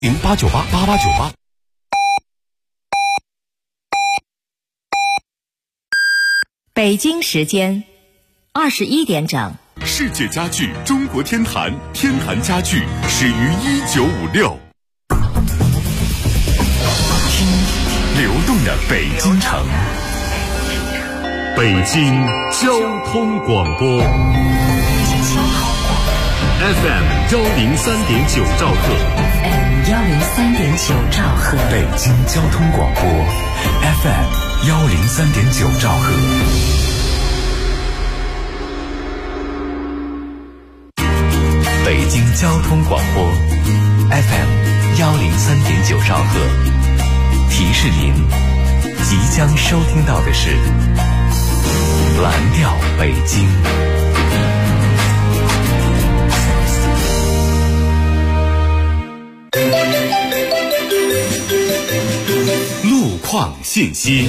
08988898。 北京时间21点整。 世界家具中国天坛，天坛家具始于1956。听流动的北京城，北京交通广播 FM 103.9兆赫 103.9兆赫， 北京交通广播 FM 103.9兆赫。北京交通广播 FM 103.9兆赫，提示您即将收听到的是蓝调北京。路况信息。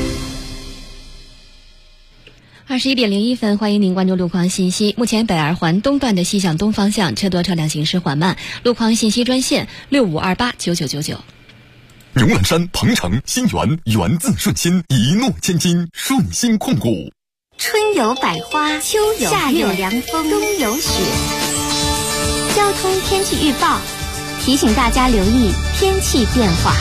21点01分，欢迎您关注路况信息。目前北二环东段的西向东方向车多车辆行驶缓慢，路况信息专线65289999。 牛栏山、鹏城、新源，源自顺心，一诺千金，顺心控股。 春有百花，秋有夏有凉风，冬有雪。交通天气预报提醒大家留意天气变化。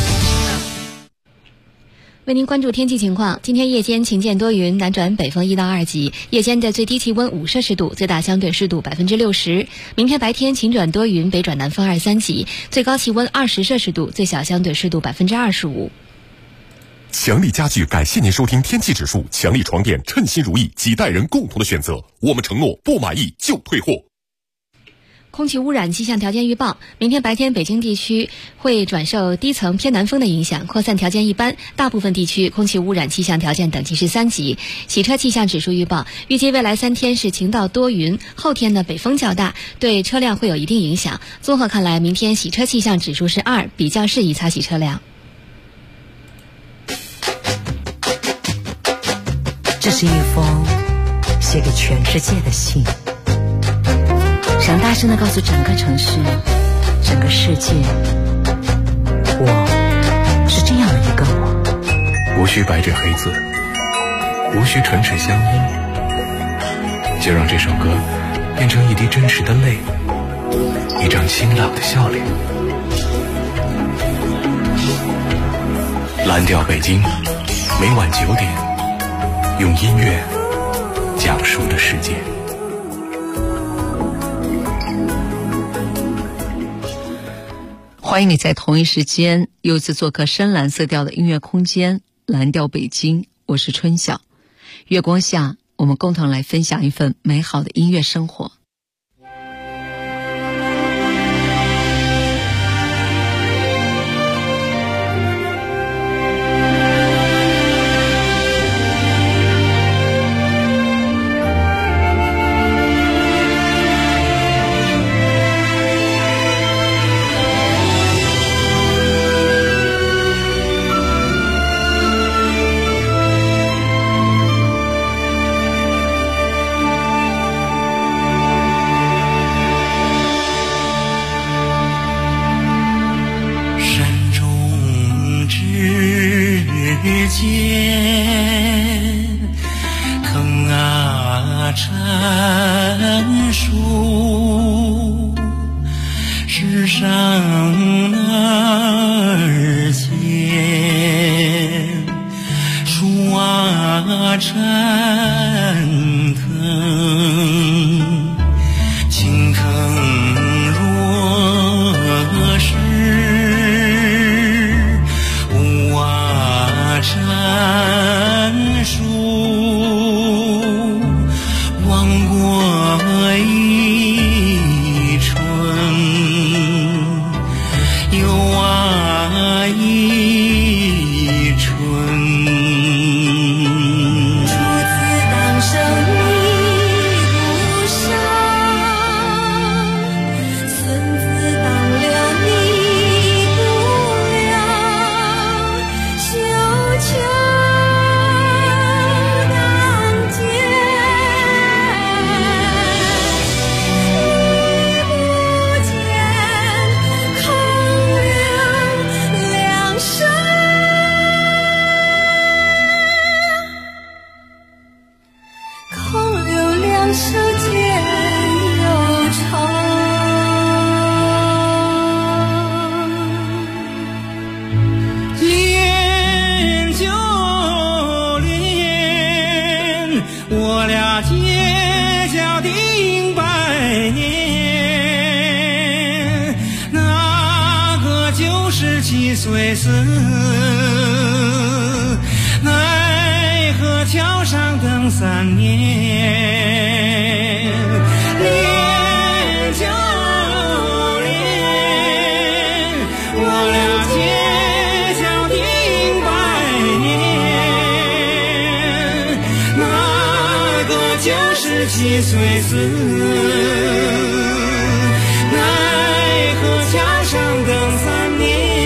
为您关注天气情况，今天夜间晴间多云，南转北风1到2级，夜间的最低气温5摄氏度，最大相对湿度60%。明天白天晴转多云，北转南风2、3级，最高气温20摄氏度，最小相对湿度25%。 强力家具感谢您收听天气指数，强力床垫称心如意，几代人共同的选择，我们承诺不满意就退货。 空气污染气象条件预报，明天白天北京地区会转受低层偏南风的影响，扩散条件一般，大部分地区空气污染气象条件等级是3级。洗车气象指数预报，预计未来3天是晴到多云，后天呢北风较大，对车辆会有一定影响。综合看来，明天洗车气象指数是2，比较适宜擦洗车辆。 这是一封写给全世界的信，想大声地告诉整个城市、整个世界，我是这样的一个我。 无需白纸黑字，无需唇齿相依，就让这首歌变成一滴真实的泪，一张清朗的笑脸。蓝调北京，每晚9点，用音乐讲述的世界。 欢迎你在同一时间又一次做客深蓝色调的音乐空间，蓝调北京，我是春晓。月光下，我们共同来分享一份美好的音乐生活。 97岁死，奈何桥上等3年，年9年，我俩结交定100年，那个97岁死，奈何桥上等3年。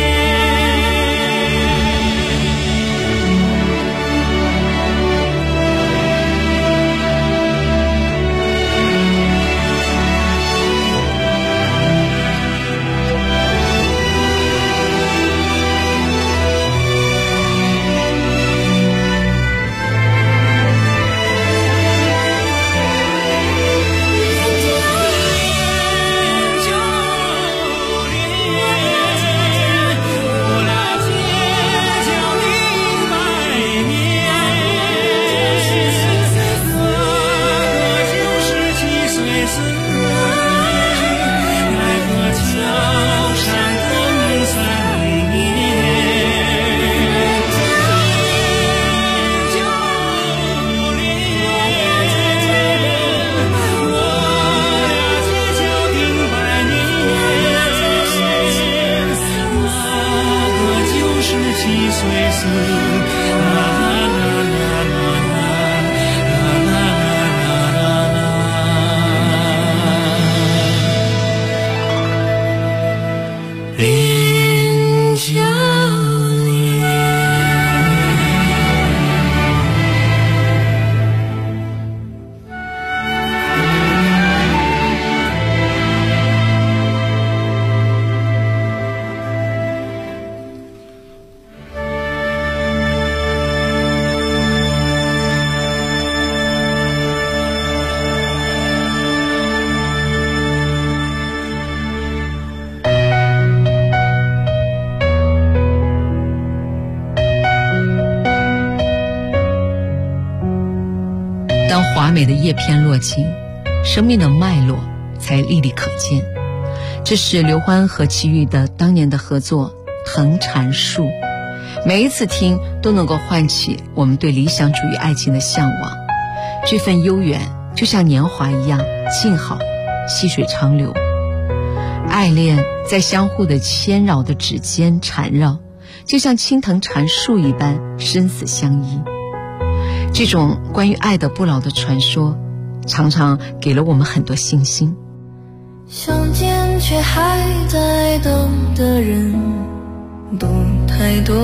华美的叶片落尽，生命的脉络才历历可见。这是刘欢和齐豫的当年的合作《藤缠树》，每一次听都能够唤起我们对理想主义爱情的向往。这份悠远就像年华一样静好，细水长流。爱恋在相互的牵绕的指尖缠绕，就像青藤缠树一般生死相依。这种关于爱的不老的传说，常常给了我们很多信心。 相见却还在等的人都太多，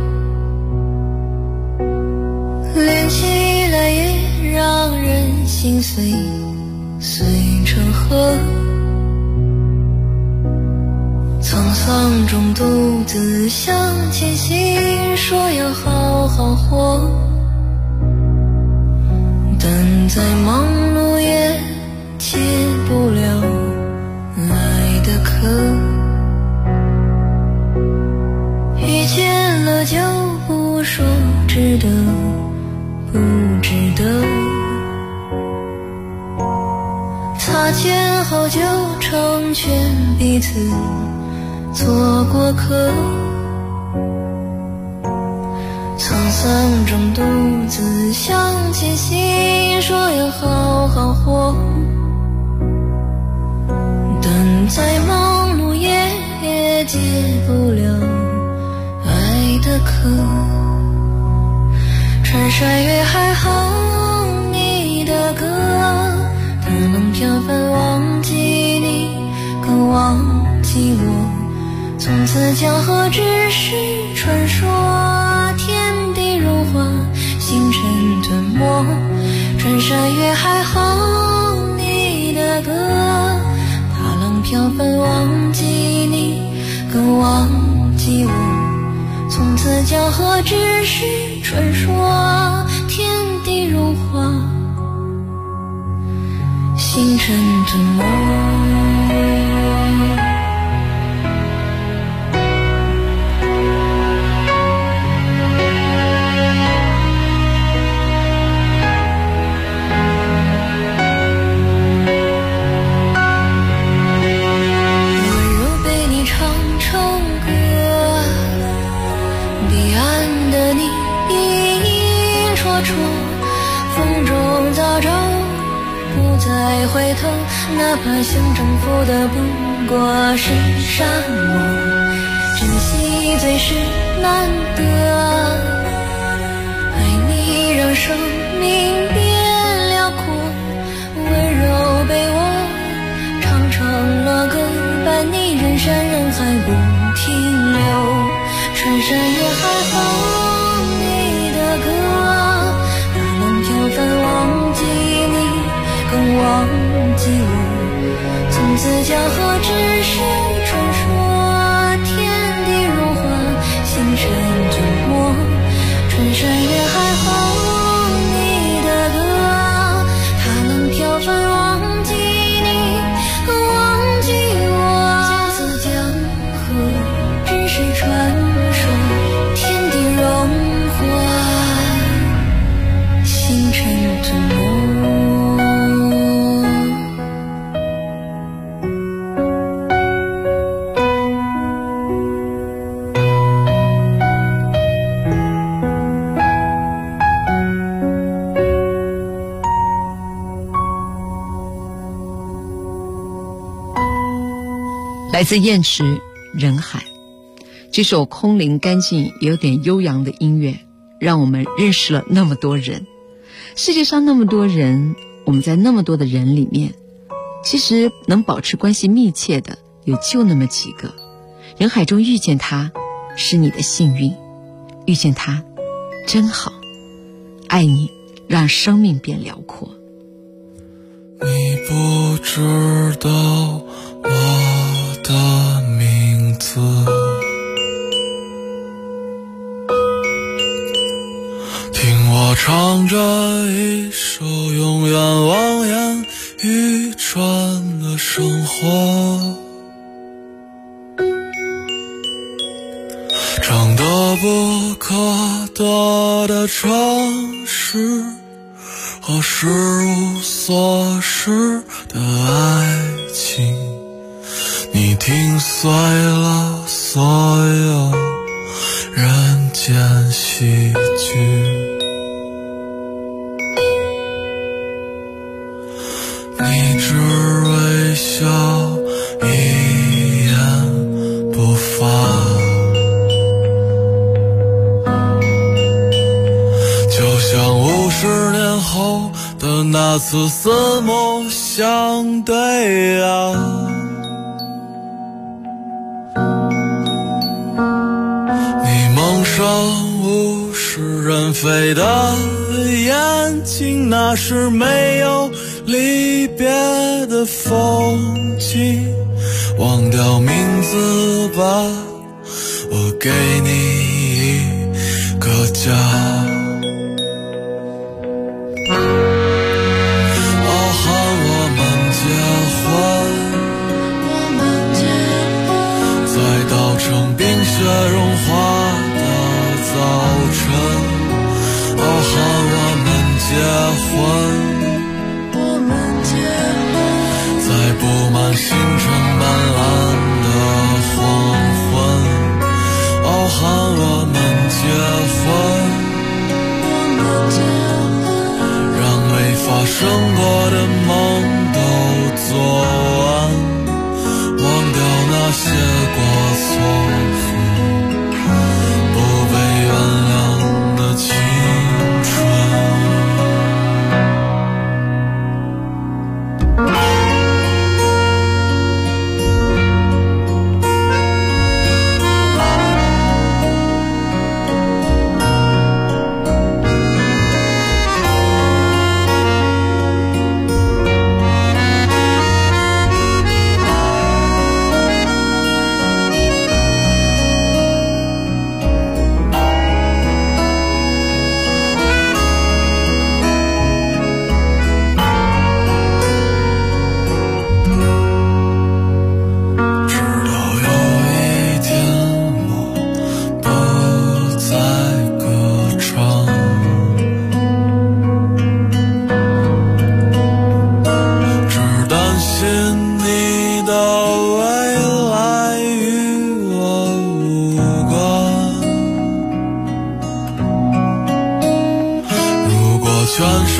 连起来也让人心碎，碎成河。沧桑中独自向前行，说要好好活，但再忙碌也解不了爱的渴。遇见了就不说值得不值得，擦肩后就成全彼此做过客。沧桑中独自向前行，说要好好活，但再忙碌也解不了爱的渴。穿山越海哼你的歌，它能飘帆忘记你更忘记我，从此江河只是传说，天地融化，星辰吞没。穿山越海哼你的歌，踏浪飘帆忘记你更忘记我，从此江河只是传说，天地融化，星辰吞没。温柔被你唱成歌， 处，风中早朝，不再回头，哪怕想征服的不过是沙漠，珍惜最是难得，爱你让生命变辽阔，温柔被我唱成了歌，伴你人山人海不停留，穿山越海哼你的歌，哪能飘帆忘记你，更忘记我，从此江河只是传说，天地融化，星辰吞没，穿山越海哼你的歌，它能飘帆忘记你，更忘记我，从此江河只是传说，天地融化，星辰吞没。 来自燕池人海，这首空灵干净也有点悠扬的音乐，让我们认识了那么多人。世界上那么多人，我们在那么多的人里面，其实能保持关系密切的也就那么几个。人海中遇见他是你的幸运，遇见他真好，爱你让生命变辽阔。 你不知道我的名字，听我唱着一首永远望眼欲穿的生活，唱得不可得的城市和失无所失的爱情，你听碎了所有人间喜剧，你只微笑一言不发，就像50年后的那次四目相对啊，你蒙上物是人非的眼睛，那是没有离别的风景，忘掉名字吧，我给你一个家。雪融化的早晨，哦喊我们结婚，在布满星辰斑斓的黄昏，哦喊我们结婚，让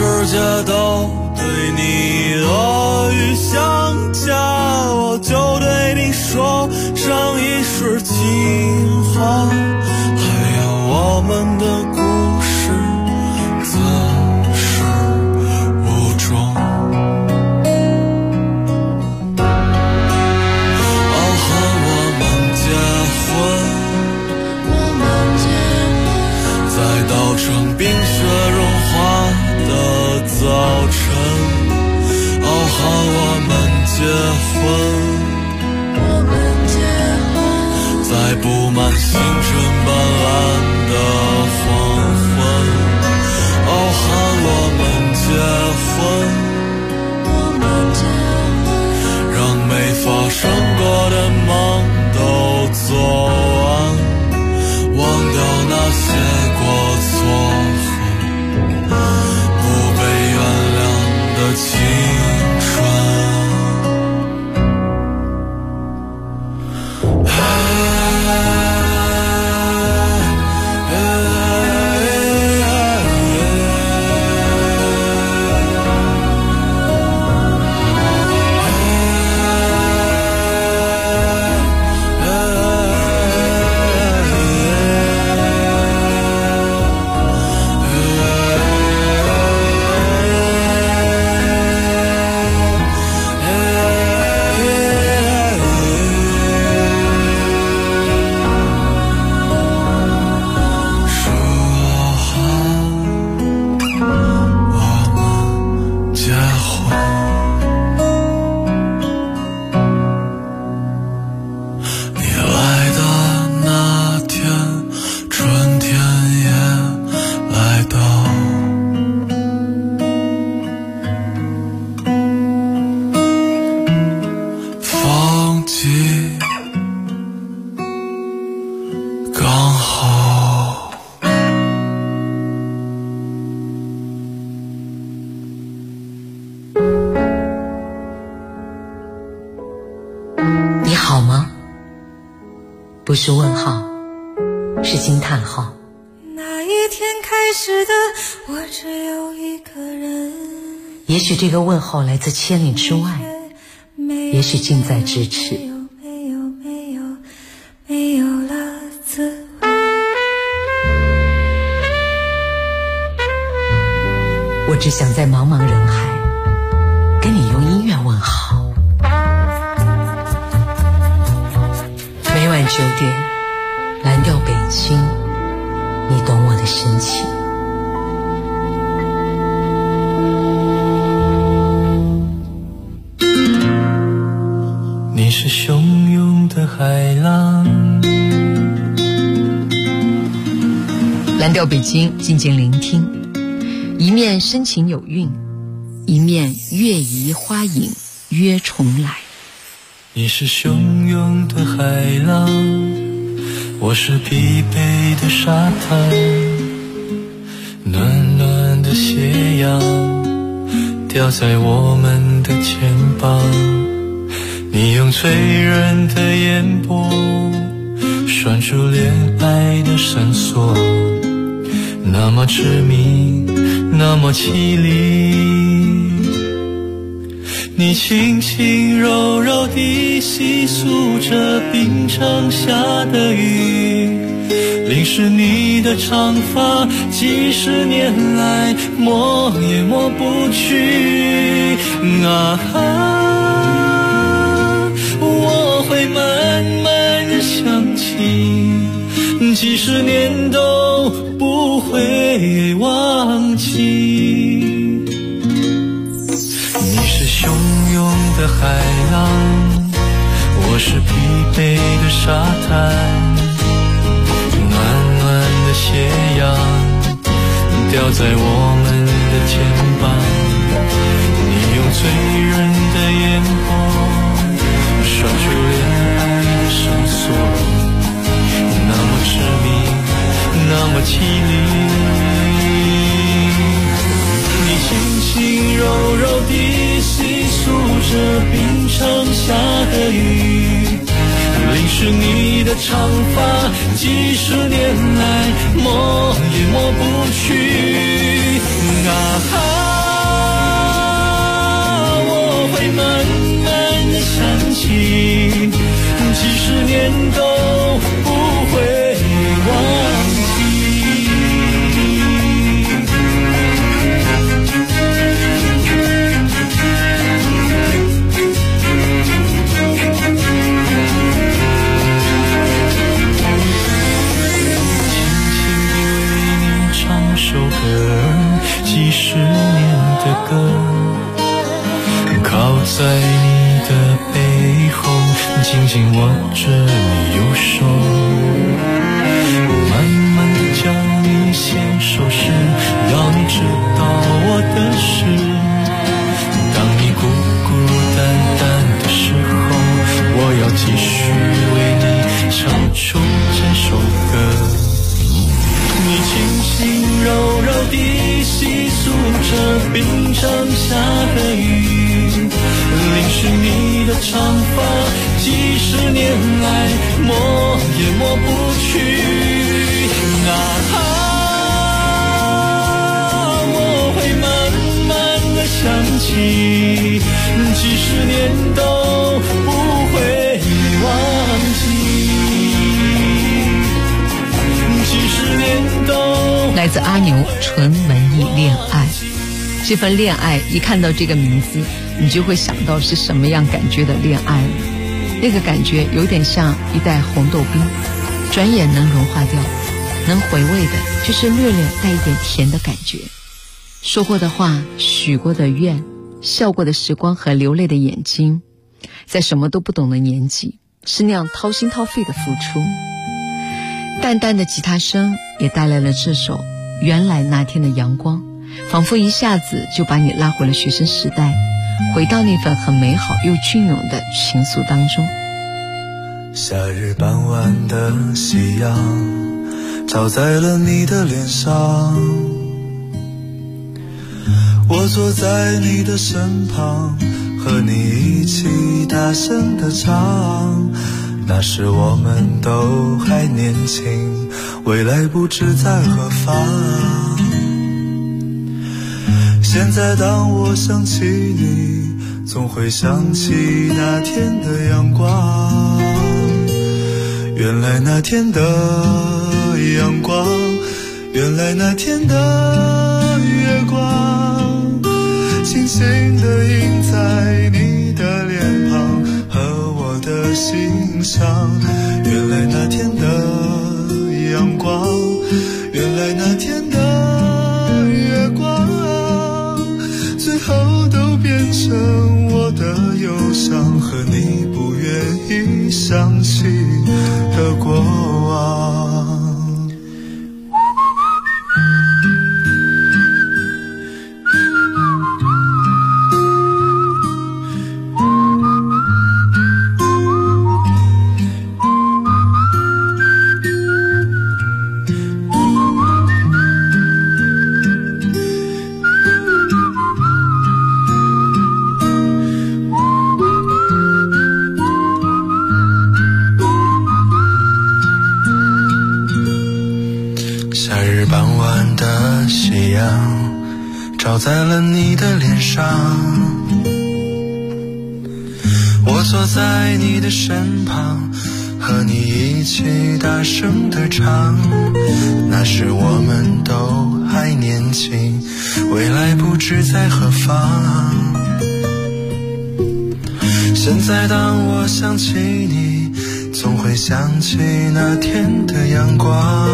世界都对你恶语相加，我就对你说上一世情话，还有我们的故事自始无终。冰雪融化的早晨，傲寒我们结婚，在布满星辰斑斓的黄昏，傲寒我们结婚，让没发生过的梦都做完，忘掉那些过错青春。 不是问号，是惊叹号。 那一天开始的我只有一个人， 也许这个问候来自千里之外，也许近在咫尺。 没有了滋味。 我只想在茫茫人海跟你用音乐问好。每晚9点，蓝调北京，你懂我的深情。 你是汹涌的海浪， 蓝调北京，静静聆听，一面深情有韵，一面月移花影约重来。 你是汹涌的海浪，我是疲惫的沙滩，暖暖的斜阳掉在我们的肩膀，你用醉人的眼波拴住恋爱的绳索，那么致命，那么凄厉。你轻轻柔柔地细诉着冰城下的雨，淋湿你的长发，几十年来抹也抹不去。我会慢慢地想起，几十年都不会忘记。汹涌的海浪，我是疲惫的沙滩，暖暖的斜阳掉在我们的肩膀，你用醉人的眼波拴住恋爱的绳索，那么致命，那么凄厉。你轻轻柔柔地细诉着冰城下的雨，淋湿你的长发，几十年来抹也抹不去。 慢慢的想起，几十年都不会忘记。首歌，几十年的歌，靠在你的背后，紧紧握着你右手，慢慢地教你写首诗，要你知道我的事。当你孤孤单单的时候，我要继续为你唱出这首歌。你轻轻柔柔地细诉着冰城下的雨，淋湿你的长发，几十年来抹也抹不去。我会慢慢地想起，几十年都不会忘记。 来自阿牛纯文艺恋爱，这份恋爱一看到这个名字，你就会想到是什么样感觉的恋爱了。那个感觉有点像一袋红豆冰，转眼能融化掉，能回味的就是略略带一点甜的感觉。说过的话，许过的愿，笑过的时光和流泪的眼睛，在什么都不懂的年纪，是那样掏心掏肺的付出。淡淡的吉他声也带来了这首原来那天的阳光，仿佛一下子就把你拉回了学生时代，回到那份很美好又隽永的情愫当中。 夏日傍晚的夕阳照在了你的脸上，我坐在你的身旁，和你一起大声地唱。那时我们都还年轻，未来不知在何方。现在当我想起你，总会想起那天的阳光。原来那天的阳光，原来那天的月光，轻轻地映在你的脸庞和我的心上。原来那天的阳光，原来那天的月光，最后都变成我的忧伤和你不愿意想起的过往。照在了你的脸上，我坐在你的身旁，和你一起大声地唱。那时我们都还年轻，未来不知在何方。现在当我想起你，总会想起那天的阳光。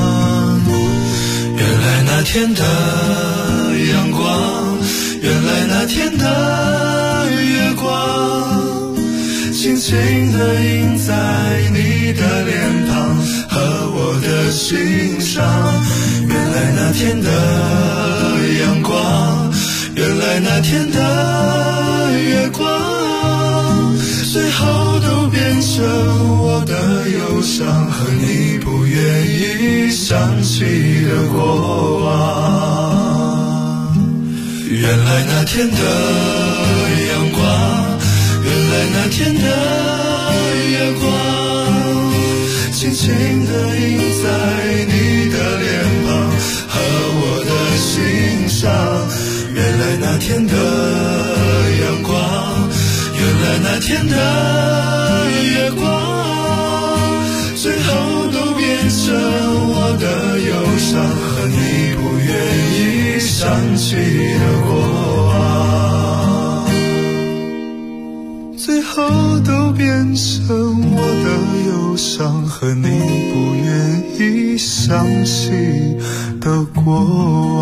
原来那天的阳光，原来那天的月光，轻轻地映在你的脸庞和我的心上。原来那天的阳光，原来那天的月光，最后都变成我的忧伤和你不愿意想起的过往。原来那天的阳光，原来那天的月光，轻轻地映在你的脸庞和我的心上。原来那天的阳光， 那天的月光，最后都变成我的忧伤和你不愿意想起的过往，最后都变成我的忧伤和你不愿意想起的过往。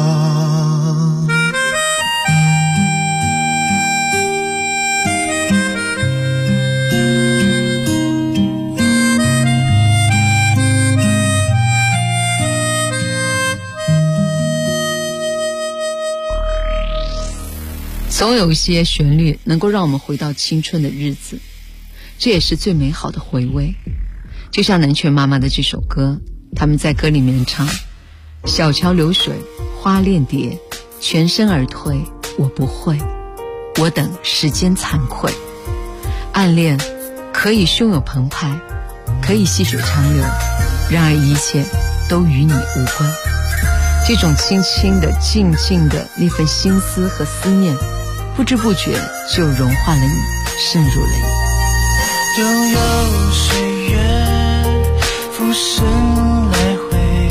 总有一些旋律能够让我们回到青春的日子，这也是最美好的回味。就像南拳妈妈的这首歌，他们在歌里面唱：小桥流水花恋蝶，全身而退我不会，我等时间惭愧。暗恋可以汹涌澎湃，可以细水长流，然而一切都与你无关。这种轻轻的静静的那份心思和思念，不知不觉就融化了你，渗入了你。 悠悠岁月浮生来回，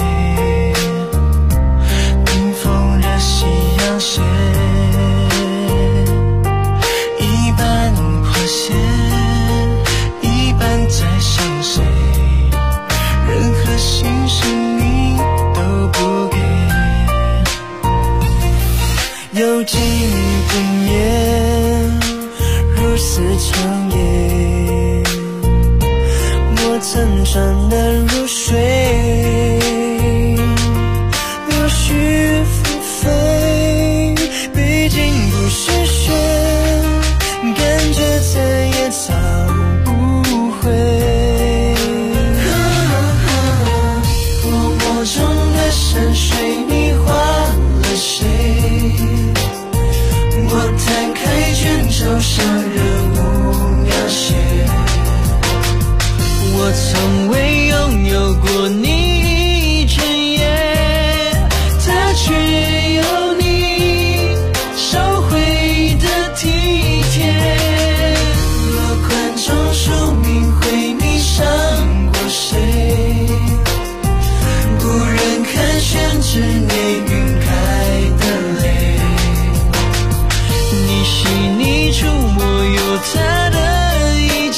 冰封热夕阳斜，一半破线，一半在想谁，任何心事你都不给，有几不眠，如丝长夜，曾转难入水，流絮纷飞，毕竟不是雪，感觉再也找不回。默默中的山水你画了谁？我摊开卷轴上人物描写，我从未拥有过你一整夜，它却有你收回的体贴。落款中署名会迷上过谁？不忍看宣纸内晕开的泪，你细腻触摸有它的一切，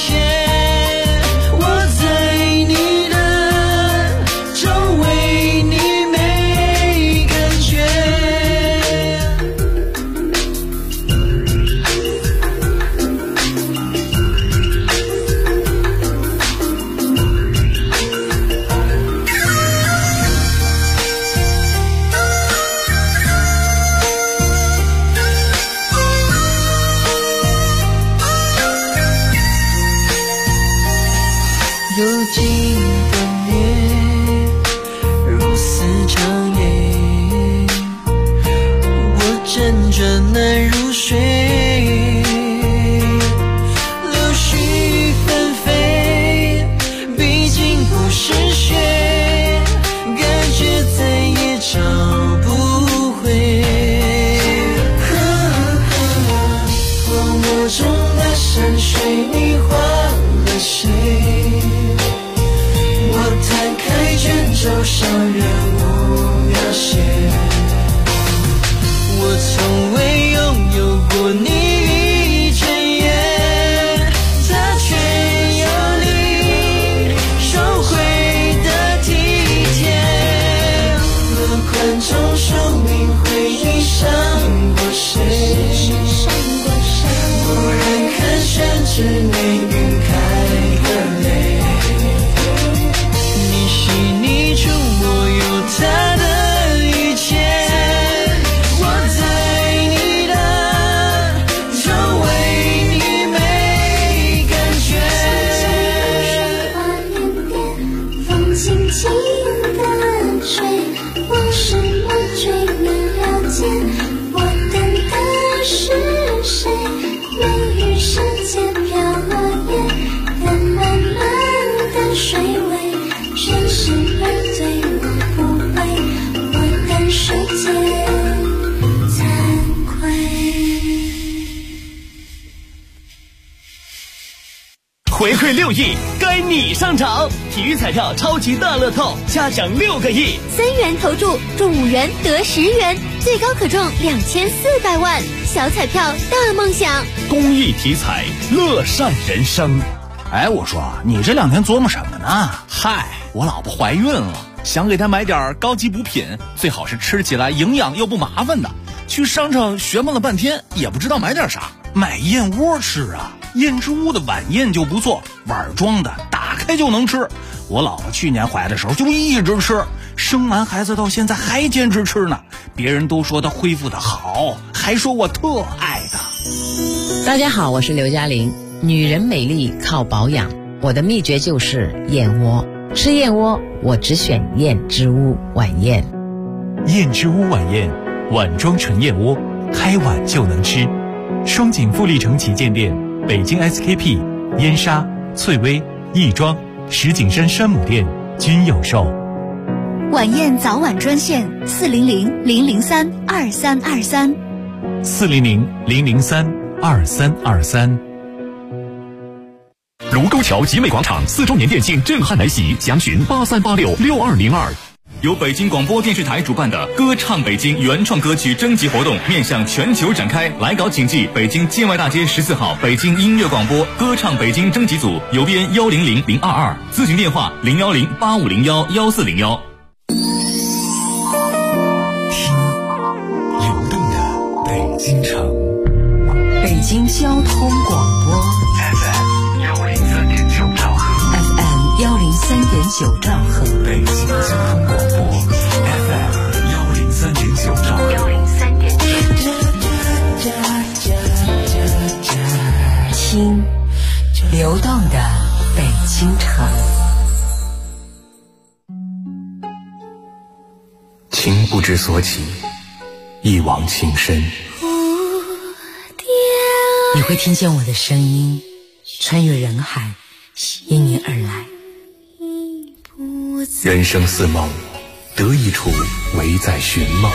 回馈6亿，该你上场！体育彩票超级大乐透，加奖6个亿 ，3元投注中5元得10元，最高可中2400万。小彩票大梦想， 公益体彩，乐善人生。 哎，我说你这2天琢磨什么呢？嗨，我老婆怀孕了，想给她买点高级补品，最好是吃起来营养又不麻烦的。去商场学问了半天，也不知道买点啥，买燕窝吃啊。燕之屋的晚宴就不错，碗装的，打开就能吃。我老婆去年怀的时候就一直吃，生完孩子到现在还坚持吃呢。别人都说她恢复的好，还说我特爱她。 大家好，我是刘嘉玲。女人美丽靠保养，我的秘诀就是燕窝。吃燕窝，我只选燕之屋晚宴。 燕之屋晚宴，碗装纯燕窝，开碗就能吃。双井富力城旗舰店、北京 SKP、燕莎、翠微、亦庄、石景山山姆店均有售。 晚宴早晚专线400-003-2323 400-003-2323。 卢沟桥集美广场4周年店庆震撼来袭，详询83866202。由北京广播电视台主办的歌唱北京原创歌曲征集活动面向全球展开，来稿请寄北京建外大街14号北京音乐广播歌唱北京征集组，邮编100022，咨询电话01085011401。 听流动的北京城， 北京交通广播 FM103.9兆赫 ，FM103.9兆赫， 北京交通广播 FM103.9兆赫。 听流动的北京城。 情不知所起，一往情深。 你会听见我的声音穿越人海，因你而来。 人生似梦，得一处唯在寻梦。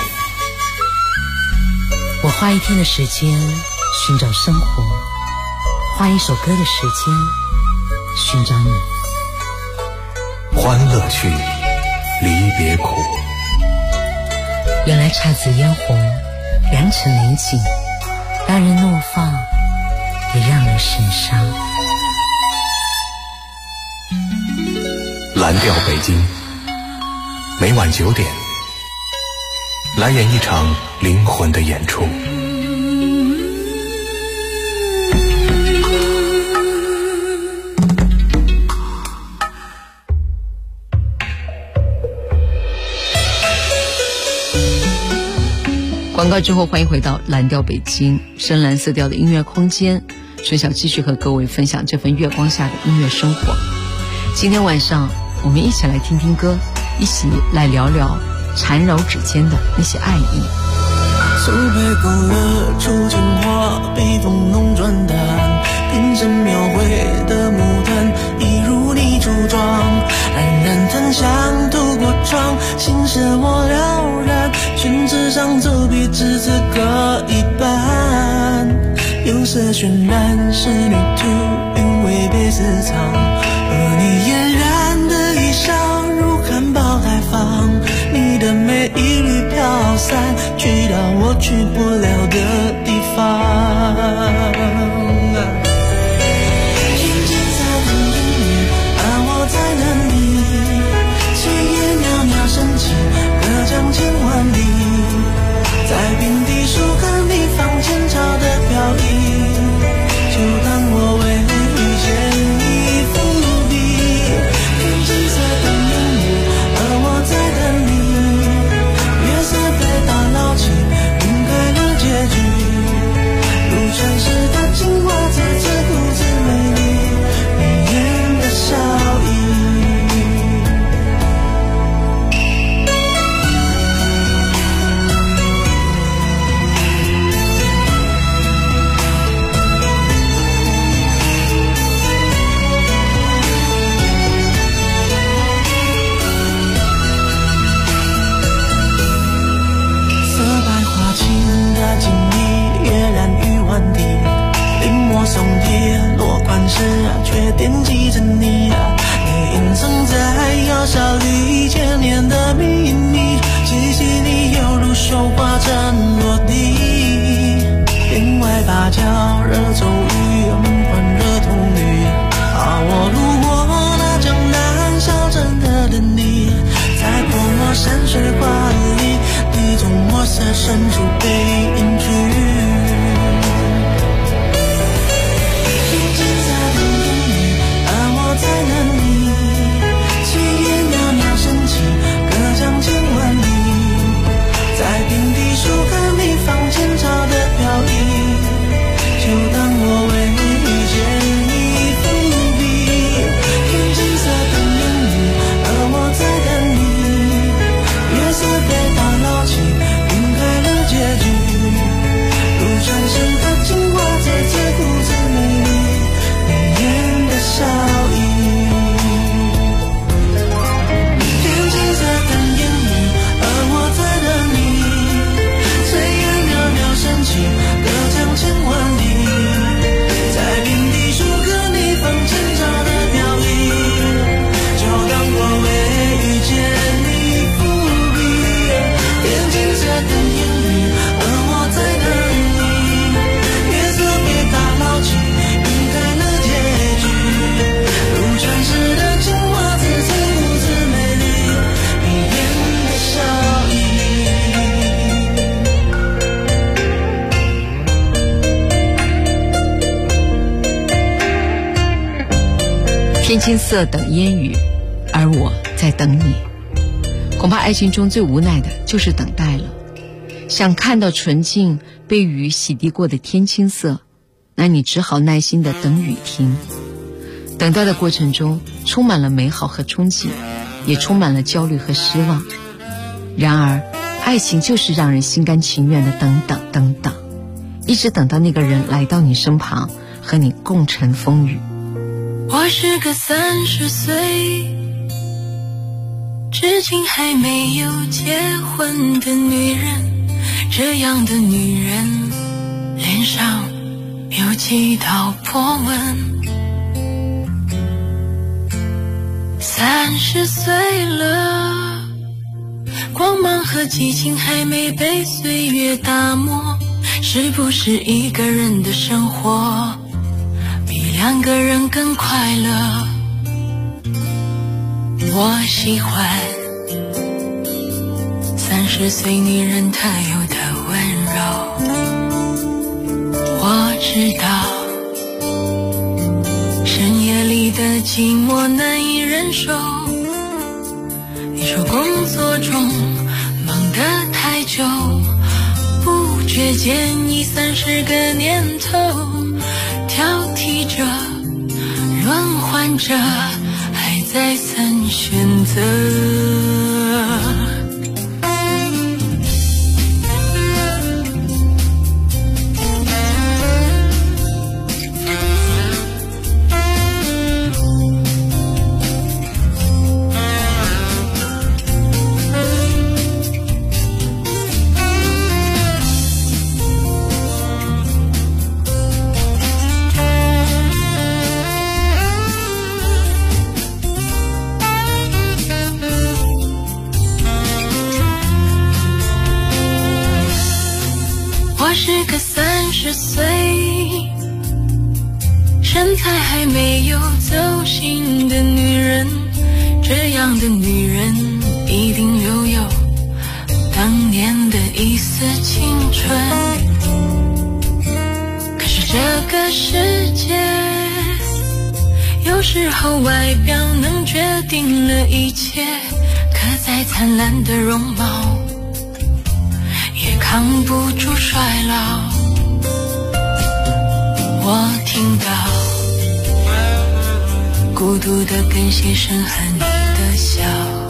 我花1天的时间寻找生活，花1首歌的时间寻找你。 欢乐去，离别苦。 原来姹紫嫣红，良辰美景，让人怒放，也让人神伤。 蓝调北京，每晚9点，来演一场灵魂的演出。 广告之后，欢迎回到蓝调北京，深蓝色调的音乐空间。春晓继续和各位分享这份月光下的音乐生活。今天晚上我们一起来听听歌，一起来聊聊缠绕指尖的那些爱意。 苏北勾勒出情话，笔锋浓转淡，平生描绘的牡丹，一如你初妆，冉冉檀香渡过窗，心事我了然，宣纸上走笔至此各一半，有色渲染仕女图，韵味被私藏，而你嫣然的衣裳如含苞待放，你的美一缕飘散，去到我去不了的地方。静静在等音乐，而我在等你，炊烟袅袅升起，隔江千万里，在平地树看你放前朝的飘逸，就当我为你遇见一伏笔。天际在等音乐，而我在等你，月色被打捞起，晕开了时却惦记着你也隐藏在药效里千年的秘密，记起你犹如绣花针落地，天外芭蕉惹骤雨，梦幻惹童女我路过那江南小镇的等你，在泼墨山水画里，你从墨色深处背影去。在等你，炊烟袅袅升起，隔江千万里，在平地树看你放前朝的飘逸，就当我为遇见你伏笔。天青色等烟雨，而我在等你，月色被打捞起，晕开了结局，如传世的情话字字故字美丽，你眼的笑意。隔江千万里，在平地树刻你放前朝的飘逸，就当我为遇见你伏笔。天青色等烟雨，而我在等你，月色被打捞起，晕开了结局，如传世的情话字字故字美丽，你眼的笑意。 天青色等烟雨，而我在等你。恐怕爱情中最无奈的就是等待了。想看到纯净被雨洗涤过的天青色，那你只好耐心地等雨停。等待的过程中充满了美好和憧憬，也充满了焦虑和失望。然而爱情就是让人心甘情愿的等等等等，一直等到那个人来到你身旁，和你共乘风雨。 我是个30岁至今还没有结婚的女人，这样的女人脸上有几道波纹。30岁了，光芒和激情还没被岁月打磨，是不是一个人的生活比2个人更快乐？我喜欢30岁女人特有的温柔。我知道深夜里的寂寞难以忍受，你说工作中忙得太久，不觉间已30个年头，挑剔着轮换着，还在曾选择。我是个30岁身材还没有走形的女人，这样的女人一定留有当年的一丝青春。可是这个世界有时候外表能决定了一切，可再灿烂的容貌也扛不住衰老。我听到孤独的跟鞋声和你的笑，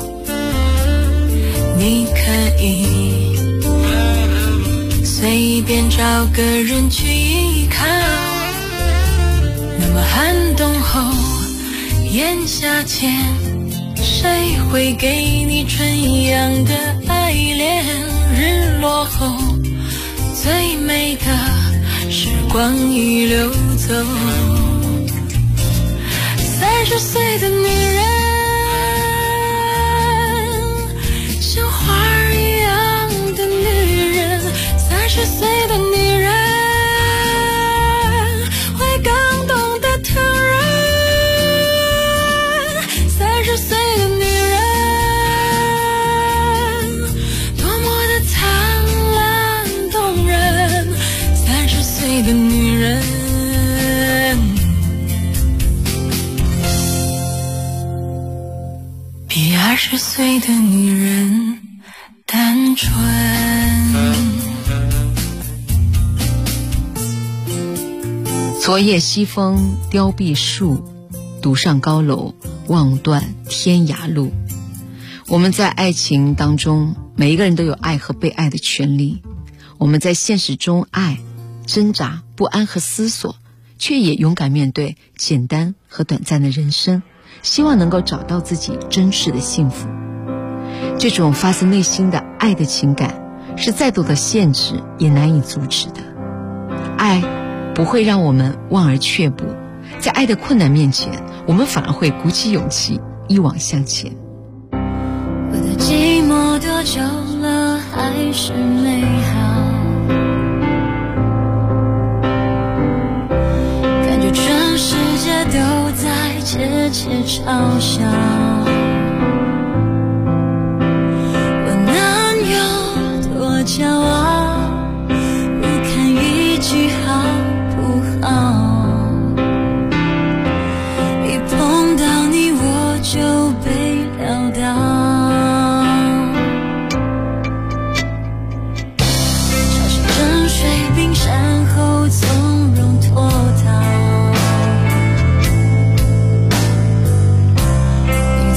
你可以随便找个人去依靠，那么寒冬后炎夏前，谁会给你春一样的爱恋？日落后最美的时光已流走， 30岁的女人，像花儿一样的女人，30岁的女人会更懂得疼人，30岁的女人多么的灿烂动人，30岁的女人比20岁的女人单纯。 昨夜西风凋碧树，独上高楼，望断天涯路。我们在爱情当中，每一个人都有爱和被爱的权利。我们在现实中爱、挣扎、不安和思索，却也勇敢面对简单和短暂的人生，希望能够找到自己真实的幸福。这种发自内心的爱的情感，是再多的限制也难以阻止的。爱不会让我们望而却步，在爱的困难面前，我们反而会鼓起勇气，一往向前。 我的寂寞多久了还是美好，感觉全世界都在窃窃嘲笑，我能有多骄傲，不看一句好不好，一碰到你我就被撂倒，冰山后从容脱逃，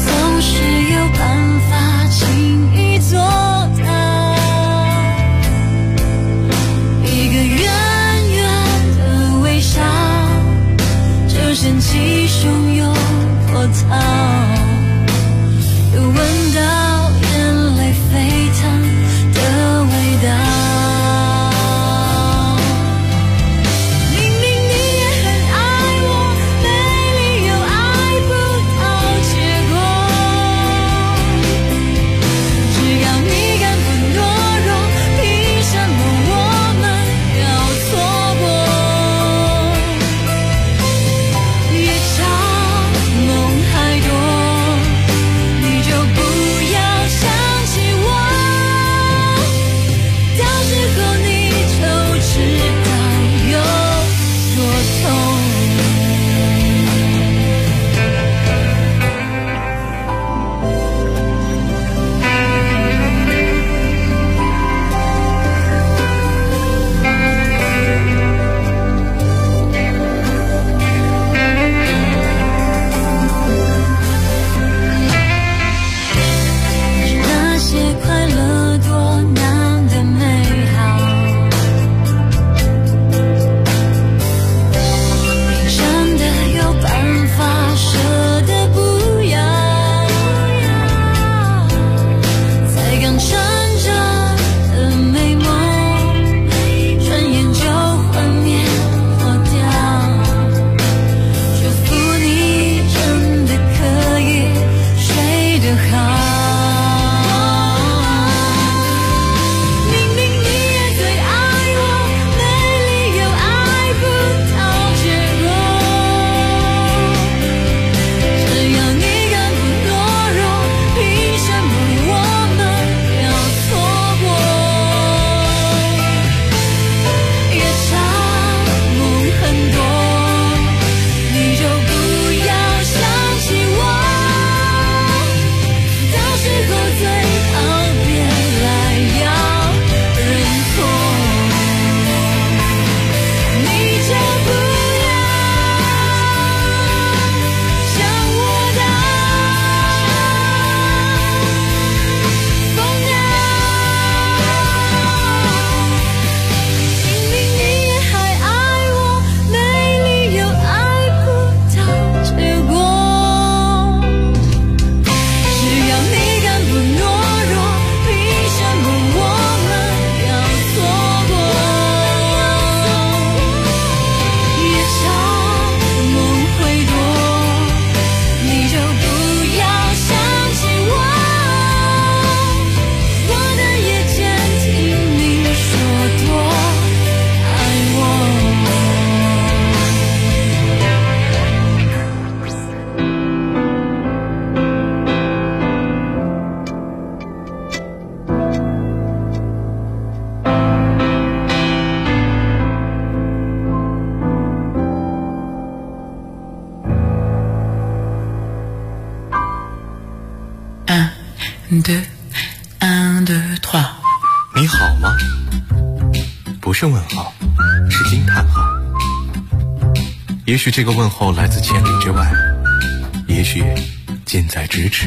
你好吗？不是问号，是惊叹号。也许这个问候来自千里之外，也许近在咫尺。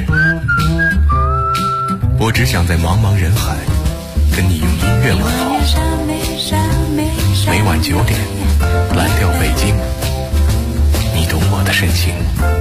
我只想在茫茫人海跟你用音乐问候。每晚9点，蓝调北京，你懂我的深情。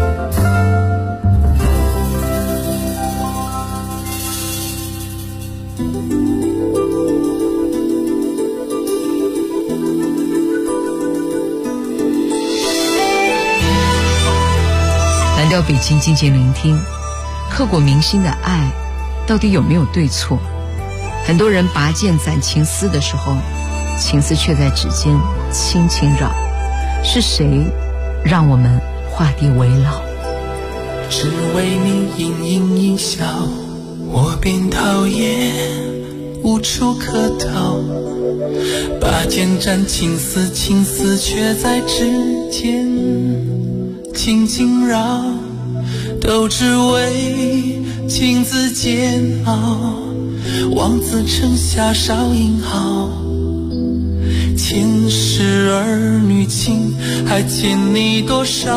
蓝调北京，静静聆听。刻骨铭心的爱到底有没有对错？很多人拔剑斩情丝的时候，情丝却在指尖轻轻绕。是谁让我们画地为牢？ 只为你盈盈一笑，我便讨厌，无处可逃。拔剑斩情丝，情丝却在指尖轻轻绕，都只为情字煎熬。望子成霞少英豪，前世儿女情还欠你多少？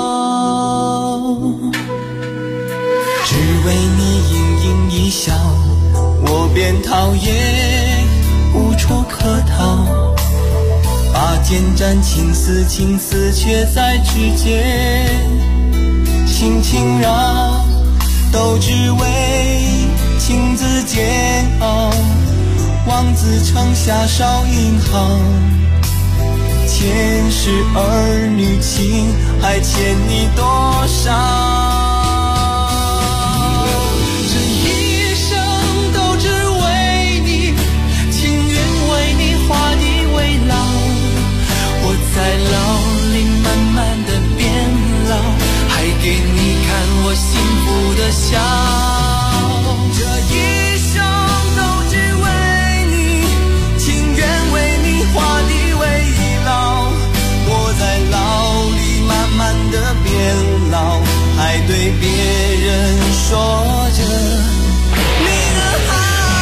只为你盈盈一笑，我便讨厌，无处可逃。拔剑斩情丝，情丝却在指尖轻轻绕，都只为情字煎熬。望子成霞少英豪，前世儿女情还欠你多少？这一生都只为你，情愿为你画地为牢。我在牢里慢慢的变老，还给你看我幸福的笑。这一生都只为你，情愿为你画地为牢。我在牢里慢慢的变老，还对别人说着你的好。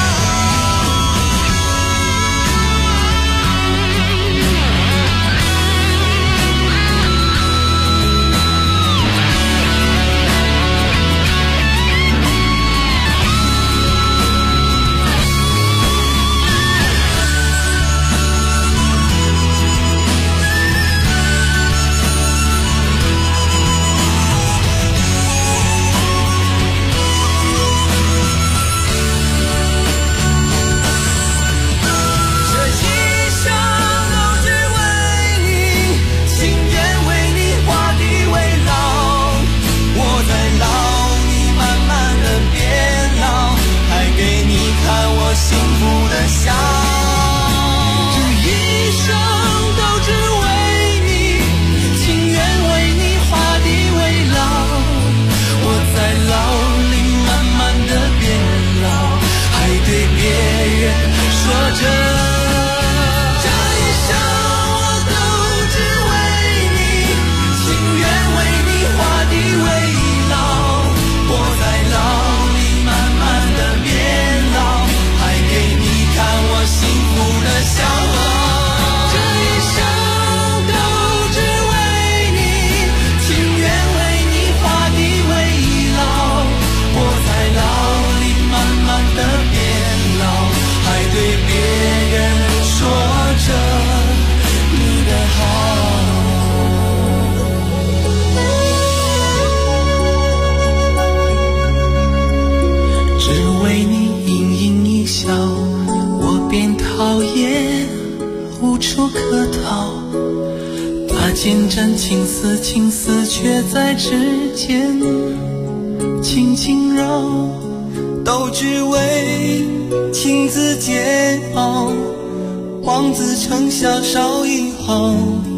剑斩情丝，情丝却在指尖轻轻绕，都只为情字煎熬。望子成霞少英豪，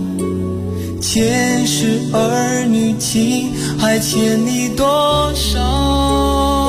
前世儿女情还欠你多少？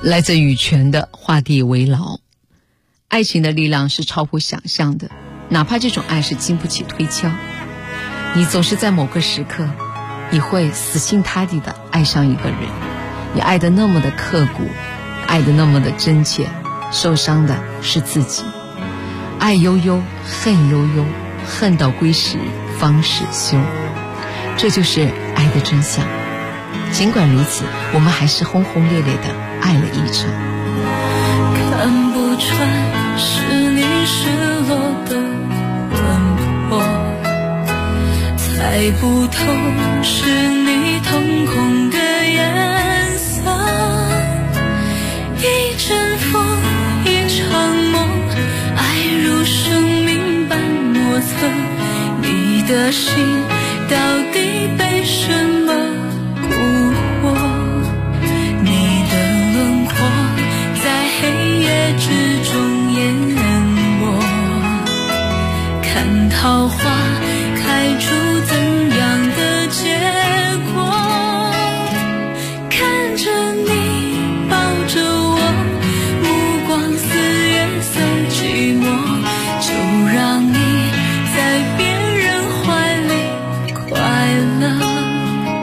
来自羽泉的画地为牢。爱情的力量是超乎想象的，哪怕这种爱是经不起推敲，你总是在某个时刻，你会死心塌地的爱上一个人，你爱得那么的刻骨，爱得那么的真切，受伤的是自己。爱悠悠，恨悠悠，恨到归时方始休，这就是爱的真相。尽管如此，我们还是轰轰烈烈的爱了一场。 看不穿是你失落的魂魄，猜不透是你瞳孔的颜色。一阵风，一场梦，爱如生命般莫测。你的心到底被什么蛊惑？你的轮廓在黑夜之中淹没，看桃花开出怎样的结果？看着你抱着我，目光似月色寂寞，就让你在别人怀里快乐。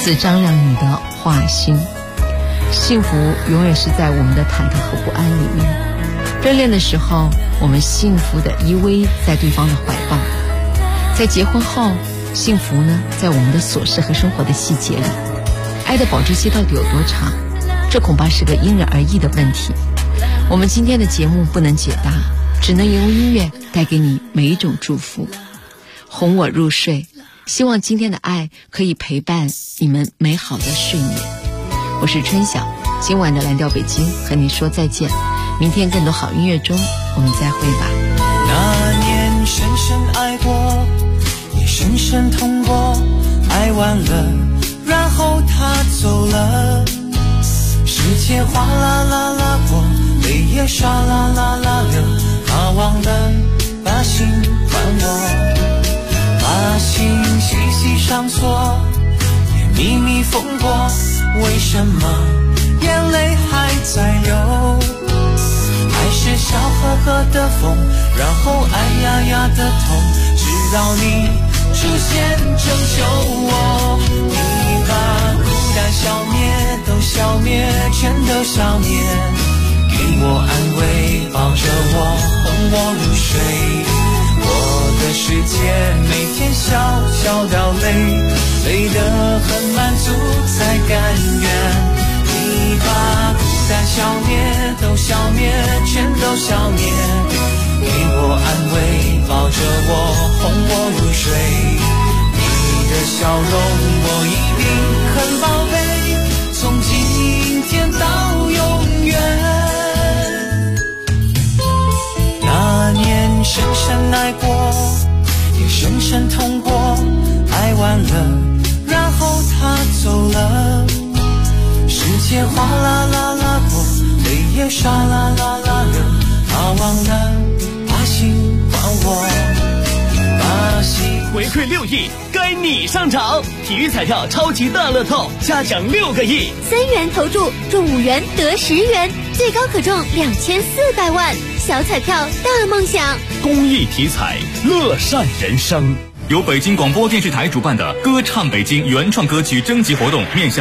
自张靓颖的《画心》。幸福永远是在我们的忐忑和不安里面。热恋的时候，我们幸福地依偎在对方的怀抱；在结婚后，幸福呢，在我们的琐事和生活的细节里。爱的保质期到底有多长？这恐怕是个因人而异的问题。我们今天的节目不能解答，只能用音乐带给你每一种祝福，哄我入睡。希望今天的爱可以陪伴你们美好的睡眠。我是春晓，今晚的蓝调北京和你说再见。明天更多好音乐中我们再会吧。 那年深深爱过，也深深痛过，爱完了，然后他走了。时间哗啦啦啦过，泪也唰啦啦啦流，他忘了把心还我，把心细细上锁，也密密封过，为什么眼泪还在流？还是笑呵呵的风，然后哎呀呀的痛，直到你出现拯救我。你把孤单消灭，都消灭，全都消灭，给我安慰，抱着我，哄我入睡。我的世界每天小小掉泪，累得很满足才甘愿。你把孤单消灭，都消灭，全都消灭，给我安慰，抱着我，哄我入睡。你的笑容我一定很宝贝，从今天到永远。那年深深爱过，也深深痛过，爱完了，然后他走了。时间哗啦啦啦过，泪也唰啦啦啦流，他忘了把心还我，把心。 回馈6亿，该你上场！体育彩票超级大乐透，嘉奖6个亿 ，3元投注中5元得10元，最高可中2400万，小彩票大梦想。 公益体彩，乐善人生。 由北京广播电视台主办的歌唱北京原创歌曲征集活动面向